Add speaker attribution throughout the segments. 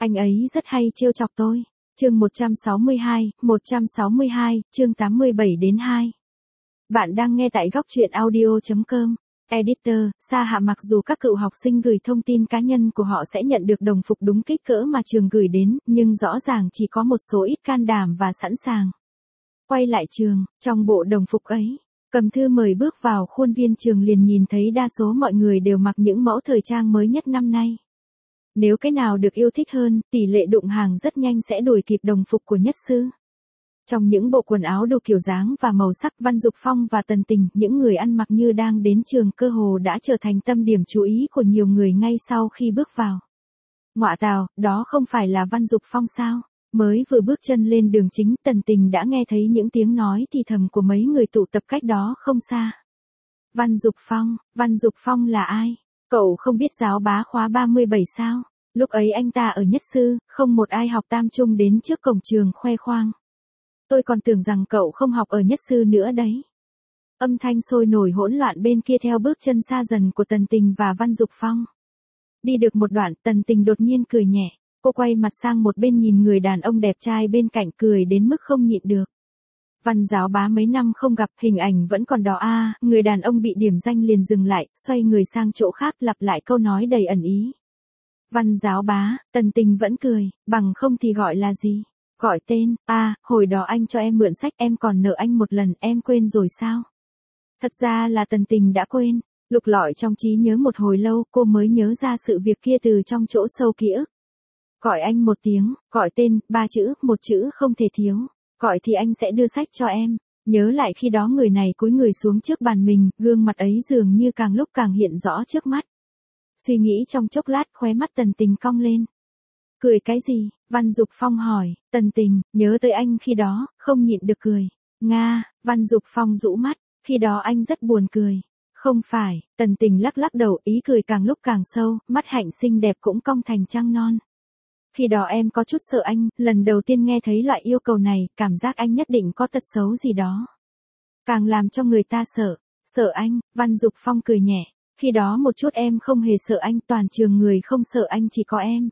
Speaker 1: Anh ấy rất hay trêu chọc tôi. Chương 162, chương 87-2. Bạn đang nghe tại góc truyện audio.com. Editor, Sa Hạ. Mặc dù các cựu học sinh gửi thông tin cá nhân của họ sẽ nhận được đồng phục đúng kích cỡ mà trường gửi đến, nhưng rõ ràng chỉ có một số ít can đảm và sẵn sàng. Quay lại trường, trong bộ đồng phục ấy, cầm thư mời bước vào khuôn viên trường liền nhìn thấy đa số mọi người đều mặc những mẫu thời trang mới nhất năm nay. Nếu cái nào được yêu thích hơn, tỷ lệ đụng hàng rất nhanh sẽ đuổi kịp đồng phục của nhất sư. Trong những bộ quần áo đủ kiểu dáng và màu sắc, Văn Dục Phong và Tần Tình, những người ăn mặc như đang đến trường, cơ hồ đã trở thành tâm điểm chú ý của nhiều người ngay sau khi bước vào. Ngọa tào, đó không phải là Văn Dục Phong sao? Mới vừa bước chân lên đường chính, Tần Tình đã nghe thấy những tiếng nói thì thầm của mấy người tụ tập cách đó không xa. Văn Dục Phong là ai? Cậu không biết giáo bá khóa 37 sao? Lúc ấy anh ta ở nhất sư, không một ai học tam trung đến trước cổng trường khoe khoang. Tôi còn tưởng rằng cậu không học ở nhất sư nữa đấy. Âm thanh sôi nổi hỗn loạn bên kia theo bước chân xa dần của Tần Tình và Văn Dục Phong. Đi được một đoạn, Tần Tình đột nhiên cười nhẹ. Cô quay mặt sang một bên nhìn người đàn ông đẹp trai bên cạnh, cười đến mức không nhịn được. Văn giáo bá mấy năm không gặp, hình ảnh vẫn còn đó à? Người đàn ông bị điểm danh liền dừng lại, xoay người sang chỗ khác, lặp lại câu nói đầy ẩn ý. Văn giáo bá. Tần Tình vẫn cười, bằng không thì gọi là gì? Gọi tên. À, hồi đó anh cho em mượn sách, em còn nợ anh một lần, em quên rồi sao? Thật ra là Tần Tình đã quên. Lục lọi trong trí nhớ một hồi lâu, cô mới nhớ ra sự việc kia từ trong chỗ sâu ký ức. Gọi anh một tiếng, gọi tên, 3 chữ, một chữ không thể thiếu. Gọi thì anh sẽ đưa sách cho em. Nhớ lại khi đó người này cúi người xuống trước bàn mình, gương mặt ấy dường như càng lúc càng hiện rõ trước mắt. Suy nghĩ trong chốc lát, khóe mắt Tần Tình cong lên. Cười cái gì? Văn Dục Phong hỏi. Tần Tình, nhớ tới anh khi đó, không nhịn được cười. Nga. Văn Dục Phong rũ mắt. Khi đó anh rất buồn cười. Không phải. Tần Tình lắc lắc đầu, ý cười càng lúc càng sâu, mắt hạnh xinh đẹp cũng cong thành trăng non. Khi đó em có chút sợ anh, lần đầu tiên nghe thấy loại yêu cầu này, cảm giác anh nhất định có tật xấu gì đó. Càng làm cho người ta sợ. Sợ anh? Văn Dục Phong cười nhẹ. Khi đó một chút em không hề sợ anh, toàn trường người không sợ anh, chỉ có em.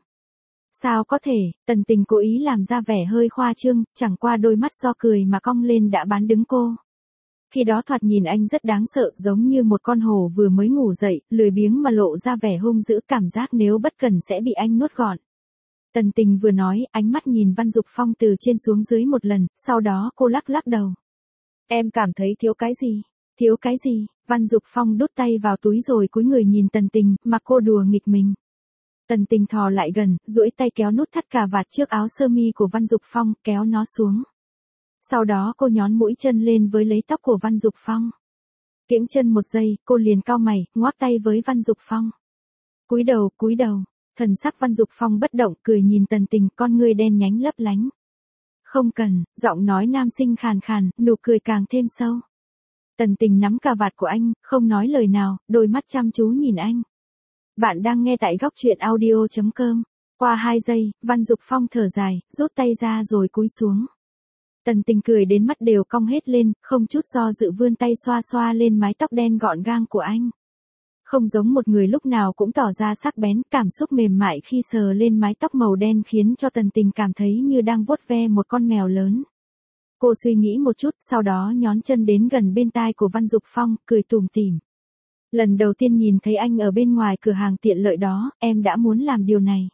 Speaker 1: Sao có thể? Tần Tình cố ý làm ra vẻ hơi khoa trương, chẳng qua đôi mắt do cười mà cong lên đã bán đứng cô. Khi đó thoạt nhìn anh rất đáng sợ, giống như một con hổ vừa mới ngủ dậy, lười biếng mà lộ ra vẻ hung dữ, cảm giác nếu bất cẩn sẽ bị anh nuốt gọn. Tần Tình vừa nói, ánh mắt nhìn Văn Dục Phong từ trên xuống dưới một lần, sau đó cô lắc lắc đầu. Em cảm thấy thiếu cái gì? Thiếu cái gì? Văn Dục Phong đút tay vào túi rồi cúi người nhìn Tần Tình, mà cô đùa nghịch mình. Tần Tình thò lại gần, duỗi tay kéo nút thắt cà vạt trước áo sơ mi của Văn Dục Phong, kéo nó xuống. Sau đó cô nhón mũi chân lên với lấy tóc của Văn Dục Phong. Kiễng chân một giây, cô liền cau mày, ngoắc tay với Văn Dục Phong. Cúi đầu. Thần sắc Văn Dục Phong bất động, cười nhìn Tần Tình, con ngươi đen nhánh lấp lánh. Không cần. Giọng nói nam sinh khàn khàn, nụ cười càng thêm sâu. Tần Tình nắm cà vạt của anh, không nói lời nào, đôi mắt chăm chú nhìn anh. Bạn đang nghe tại góc truyện audio.com. Qua 2 giây, Văn Dục Phong thở dài, rút tay ra rồi cúi xuống. Tần Tình cười đến mắt đều cong hết lên, không chút do dự vươn tay xoa xoa lên mái tóc đen gọn gàng của anh. Không giống một người lúc nào cũng tỏ ra sắc bén, cảm xúc mềm mại khi sờ lên mái tóc màu đen khiến cho Tần Tình cảm thấy như đang vuốt ve một con mèo lớn. Cô suy nghĩ một chút, sau đó nhón chân đến gần bên tai của Văn Dục Phong, cười tủm tỉm. Lần đầu tiên nhìn thấy anh ở bên ngoài cửa hàng tiện lợi đó, em đã muốn làm điều này.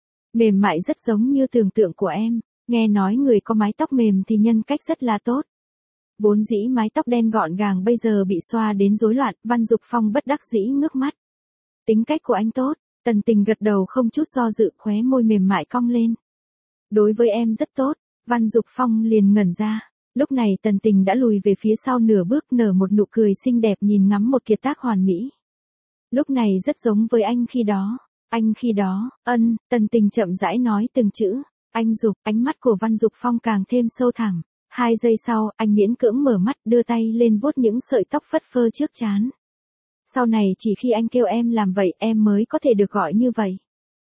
Speaker 1: Mềm mại rất giống như tưởng tượng của em, nghe nói người có mái tóc mềm thì nhân cách rất là tốt. Vốn dĩ mái tóc đen gọn gàng bây giờ bị xoa đến rối loạn, Văn Dục Phong bất đắc dĩ ngước mắt. Tính cách của anh tốt. Tần Tình gật đầu không chút do dự, khóe môi mềm mại cong lên. Đối với em rất tốt. Văn Dục Phong liền ngẩn ra. Lúc này Tần Tình đã lùi về phía sau nửa bước, nở một nụ cười xinh đẹp nhìn ngắm một kiệt tác hoàn mỹ. Lúc này rất giống với anh khi đó. Anh khi đó, Tần Tình chậm rãi nói từng chữ. Anh Dục. Ánh mắt của Văn Dục Phong càng thêm sâu thẳm. 2 giây sau, anh miễn cưỡng mở mắt, đưa tay lên vuốt những sợi tóc phất phơ trước trán. Sau này chỉ khi anh kêu em làm vậy, em mới có thể được gọi như vậy.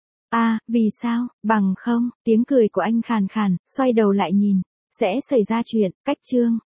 Speaker 1: À, vì sao? Bằng không? Tiếng cười của anh khàn khàn, xoay đầu lại nhìn. Sẽ xảy ra chuyện. Cách chương.